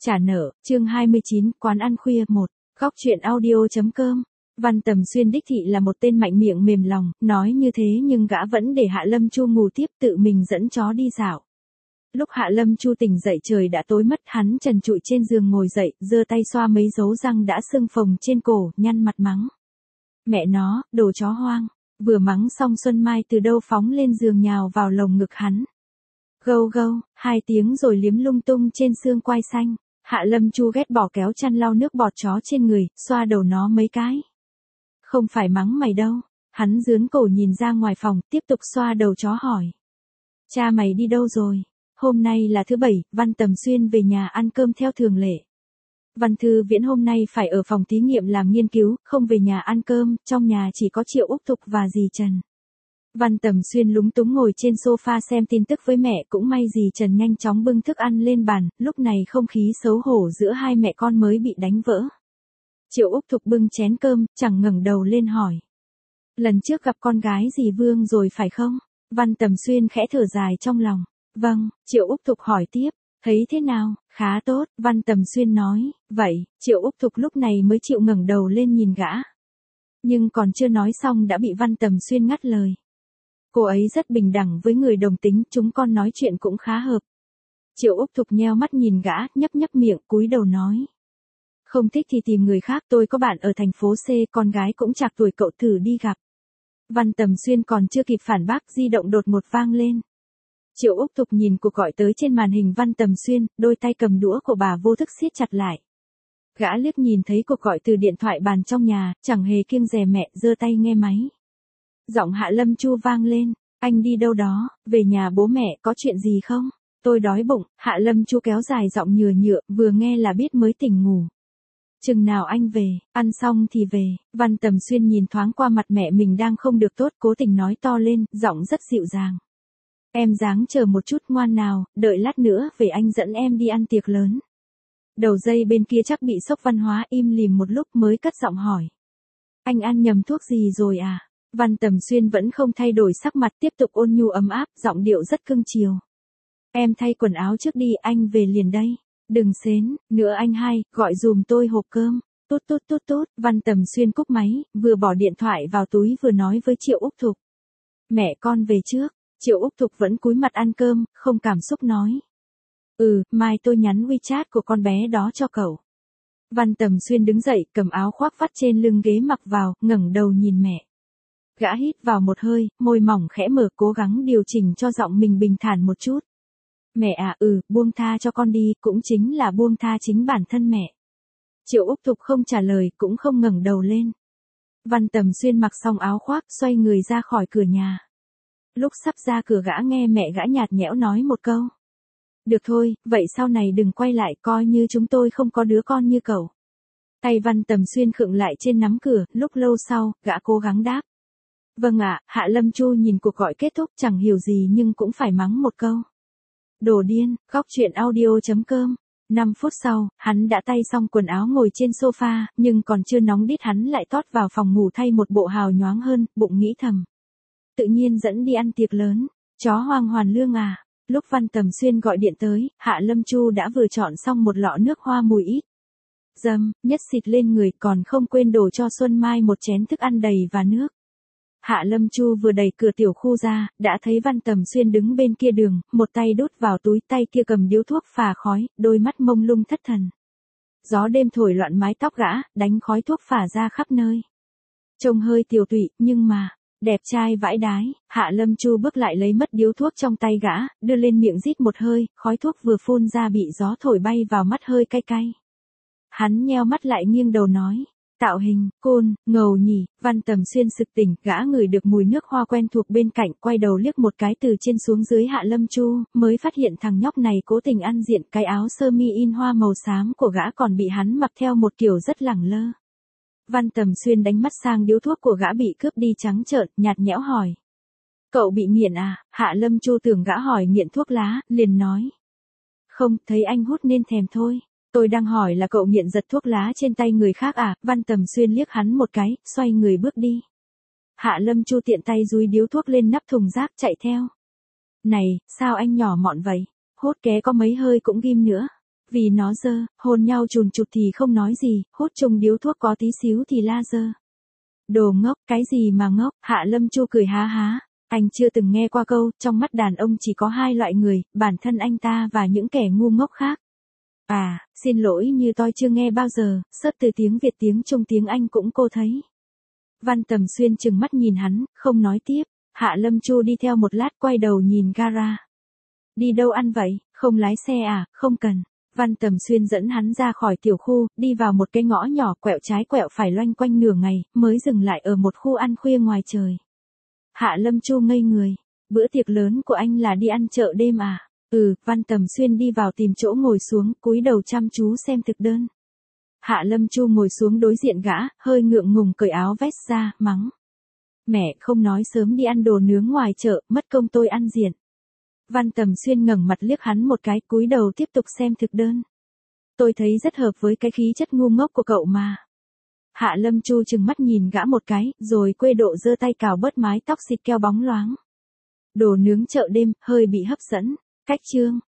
Trả nợ, chương 29, quán ăn khuya 1, góc truyện audio.com. Văn Tầm Xuyên đích thị là một tên mạnh miệng mềm lòng, nói như thế nhưng gã vẫn để Hạ Lâm Chu ngủ tiếp, tự mình dẫn chó đi dạo. Lúc Hạ Lâm Chu tỉnh dậy trời đã tối mất, hắn trần trụi trên giường ngồi dậy, giơ tay xoa mấy dấu răng đã sưng phồng trên cổ, nhăn mặt mắng. Mẹ nó, đồ chó hoang. Vừa mắng xong Xuân Mai từ đâu phóng lên giường nhào vào lồng ngực hắn. Gâu gâu, 2 tiếng rồi liếm lung tung trên xương quai xanh. Hạ Lâm Chu ghét bỏ kéo chăn lau nước bọt chó trên người, xoa đầu nó mấy cái. Không phải mắng mày đâu. Hắn dướn cổ nhìn ra ngoài phòng, tiếp tục xoa đầu chó hỏi. Cha mày đi đâu rồi? Hôm nay là thứ Bảy, Văn Tầm Xuyên về nhà ăn cơm theo thường lệ. Văn Thư Viễn hôm nay phải ở phòng thí nghiệm làm nghiên cứu, không về nhà ăn cơm, trong nhà chỉ có Triệu Úc Thục và dì Trần. Văn Tầm Xuyên lúng túng ngồi trên sofa xem tin tức với mẹ, cũng may dì Trần nhanh chóng bưng thức ăn lên bàn, lúc này không khí xấu hổ giữa hai mẹ con mới bị đánh vỡ. Triệu Úc Thục bưng chén cơm, chẳng ngẩng đầu lên hỏi. Lần trước gặp con gái dì Vương rồi phải không? Văn Tầm Xuyên khẽ thở dài trong lòng. Vâng, Triệu Úc Thục hỏi tiếp. Thấy thế nào? Khá tốt, Văn Tầm Xuyên nói. Vậy, Triệu Úc Thục lúc này mới chịu ngẩng đầu lên nhìn gã. Nhưng còn chưa nói xong đã bị Văn Tầm Xuyên ngắt lời. Cô ấy rất bình đẳng với người đồng tính, chúng con nói chuyện cũng khá hợp. Triệu Úc Thục nheo mắt nhìn gã, nhấp nhấp miệng, cúi đầu nói. Không thích thì tìm người khác, tôi có bạn ở thành phố C, con gái cũng trạc tuổi cậu, thử đi gặp. Văn Tầm Xuyên còn chưa kịp phản bác, di động đột ngột vang lên. Triệu Úc Thục nhìn cuộc gọi tới trên màn hình Văn Tầm Xuyên, đôi tay cầm đũa của bà vô thức siết chặt lại. Gã liếc nhìn thấy cuộc gọi từ điện thoại bàn trong nhà, chẳng hề kiêng dè mẹ, giơ tay nghe máy. Giọng Hạ Lâm Chu vang lên, anh đi đâu đó, về nhà bố mẹ, có chuyện gì không? Tôi đói bụng. Hạ Lâm Chu kéo dài giọng nhừa nhựa, vừa nghe là biết mới tỉnh ngủ. Chừng nào anh về, ăn xong thì về. Văn Tầm Xuyên nhìn thoáng qua mặt mẹ mình đang không được tốt, cố tình nói to lên, giọng rất dịu dàng. Em ráng chờ một chút ngoan nào, đợi lát nữa về anh dẫn em đi ăn tiệc lớn. Đầu dây bên kia chắc bị sốc văn hóa, im lìm một lúc mới cất giọng hỏi. Anh ăn nhầm thuốc gì rồi à? Văn Tầm Xuyên vẫn không thay đổi sắc mặt, tiếp tục ôn nhu ấm áp, giọng điệu rất cưng chiều. Em thay quần áo trước đi, anh về liền đây. Đừng xến, nữa anh hai, gọi dùm tôi hộp cơm. Tốt tốt tốt tốt. Văn Tầm Xuyên cúp máy, vừa bỏ điện thoại vào túi vừa nói với Triệu Úc Thục. Mẹ con về trước. Triệu Úc Thục vẫn cúi mặt ăn cơm, không cảm xúc nói. Mai tôi nhắn WeChat của con bé đó cho cậu. Văn Tầm Xuyên đứng dậy, cầm áo khoác vắt trên lưng ghế mặc vào, ngẩng đầu nhìn mẹ. Gã hít vào một hơi, môi mỏng khẽ mở, cố gắng điều chỉnh cho giọng mình bình thản một chút. Mẹ à, buông tha cho con đi, cũng chính là buông tha chính bản thân mẹ. Triệu Úc Thục không trả lời, cũng không ngẩng đầu lên. Văn Tầm Xuyên mặc xong áo khoác, xoay người ra khỏi cửa nhà. Lúc sắp ra cửa gã nghe mẹ gã nhạt nhẽo nói một câu. Được thôi, vậy sau này đừng quay lại, coi như chúng tôi không có đứa con như cậu. Tay Văn Tầm Xuyên khựng lại trên nắm cửa, lúc lâu sau, gã cố gắng đáp. Vâng ạ. Hạ Lâm Chu nhìn cuộc gọi kết thúc, chẳng hiểu gì nhưng cũng phải mắng một câu. Đồ điên. Góc truyện audio.com. 5 phút sau, hắn đã tay xong quần áo ngồi trên sofa, nhưng còn chưa nóng đít hắn lại tót vào phòng ngủ thay một bộ hào nhoáng hơn, bụng nghĩ thầm. Tự nhiên dẫn đi ăn tiệc lớn, chó hoang hoàn lương à. Lúc Văn Tầm Xuyên gọi điện tới, Hạ Lâm Chu đã vừa chọn xong một lọ nước hoa mùi ít. Dâm, nhất xịt lên người, còn không quên đổ cho Xuân Mai một chén thức ăn đầy và nước. Hạ Lâm Chu vừa đẩy cửa tiểu khu ra, đã thấy Văn Tầm Xuyên đứng bên kia đường, một tay đút vào túi, tay kia cầm điếu thuốc phà khói, đôi mắt mông lung thất thần. Gió đêm thổi loạn mái tóc gã, đánh khói thuốc phả ra khắp nơi. Trông hơi tiều tụy, nhưng mà, đẹp trai vãi đái. Hạ Lâm Chu bước lại lấy mất điếu thuốc trong tay gã, đưa lên miệng rít một hơi, khói thuốc vừa phun ra bị gió thổi bay vào mắt hơi cay cay. Hắn nheo mắt lại nghiêng đầu nói. Tạo hình, côn, ngầu nhỉ. Văn Tầm Xuyên sực tỉnh, gã ngửi được mùi nước hoa quen thuộc bên cạnh, quay đầu liếc một cái từ trên xuống dưới Hạ Lâm Chu, mới phát hiện thằng nhóc này cố tình ăn diện, cái áo sơ mi in hoa màu xám của gã còn bị hắn mặc theo một kiểu rất lẳng lơ. Văn Tầm Xuyên đánh mắt sang điếu thuốc của gã bị cướp đi trắng trợn, nhạt nhẽo hỏi. Cậu bị nghiện à? Hạ Lâm Chu tưởng gã hỏi nghiện thuốc lá, liền nói. Không, thấy anh hút nên thèm thôi. Tôi đang hỏi là cậu nghiện giật thuốc lá trên tay người khác à? Văn Tầm Xuyên liếc hắn một cái, xoay người bước đi. Hạ Lâm Chu tiện tay dúi điếu thuốc lên nắp thùng rác chạy theo. Này, sao anh nhỏ mọn vậy? Hốt ké có mấy hơi cũng ghim nữa. Vì nó dơ, hôn nhau chùn chụt thì không nói gì, hút chung điếu thuốc có tí xíu thì la dơ. Đồ ngốc, cái gì mà ngốc, Hạ Lâm Chu cười há há. Anh chưa từng nghe qua câu, trong mắt đàn ông chỉ có hai loại người, bản thân anh ta và những kẻ ngu ngốc khác. À, xin lỗi như tôi chưa nghe bao giờ, sớt từ tiếng Việt tiếng Trung tiếng Anh cũng cô thấy. Văn Tầm Xuyên trừng mắt nhìn hắn, không nói tiếp. Hạ Lâm Chu đi theo một lát quay đầu nhìn gara. Đi đâu ăn vậy, không lái xe à, không cần. Văn Tầm Xuyên dẫn hắn ra khỏi tiểu khu, đi vào một cái ngõ nhỏ quẹo trái quẹo phải loanh quanh nửa ngày, mới dừng lại ở một khu ăn khuya ngoài trời. Hạ Lâm Chu ngây người. Bữa tiệc lớn của anh là đi ăn chợ đêm à? Văn Tầm Xuyên đi vào tìm chỗ ngồi xuống, cúi đầu chăm chú xem thực đơn. Hạ Lâm Chu ngồi xuống đối diện gã, hơi ngượng ngùng cởi áo vest ra, mắng. Mẹ không nói sớm đi ăn đồ nướng ngoài chợ, mất công tôi ăn diện. Văn Tầm Xuyên ngẩng mặt liếc hắn một cái, cúi đầu tiếp tục xem thực đơn. Tôi thấy rất hợp với cái khí chất ngu ngốc của cậu mà. Hạ Lâm Chu trừng mắt nhìn gã một cái, rồi quê độ giơ tay cào bớt mái tóc xịt keo bóng loáng. Đồ nướng chợ đêm, hơi bị hấp dẫn. Cách chương.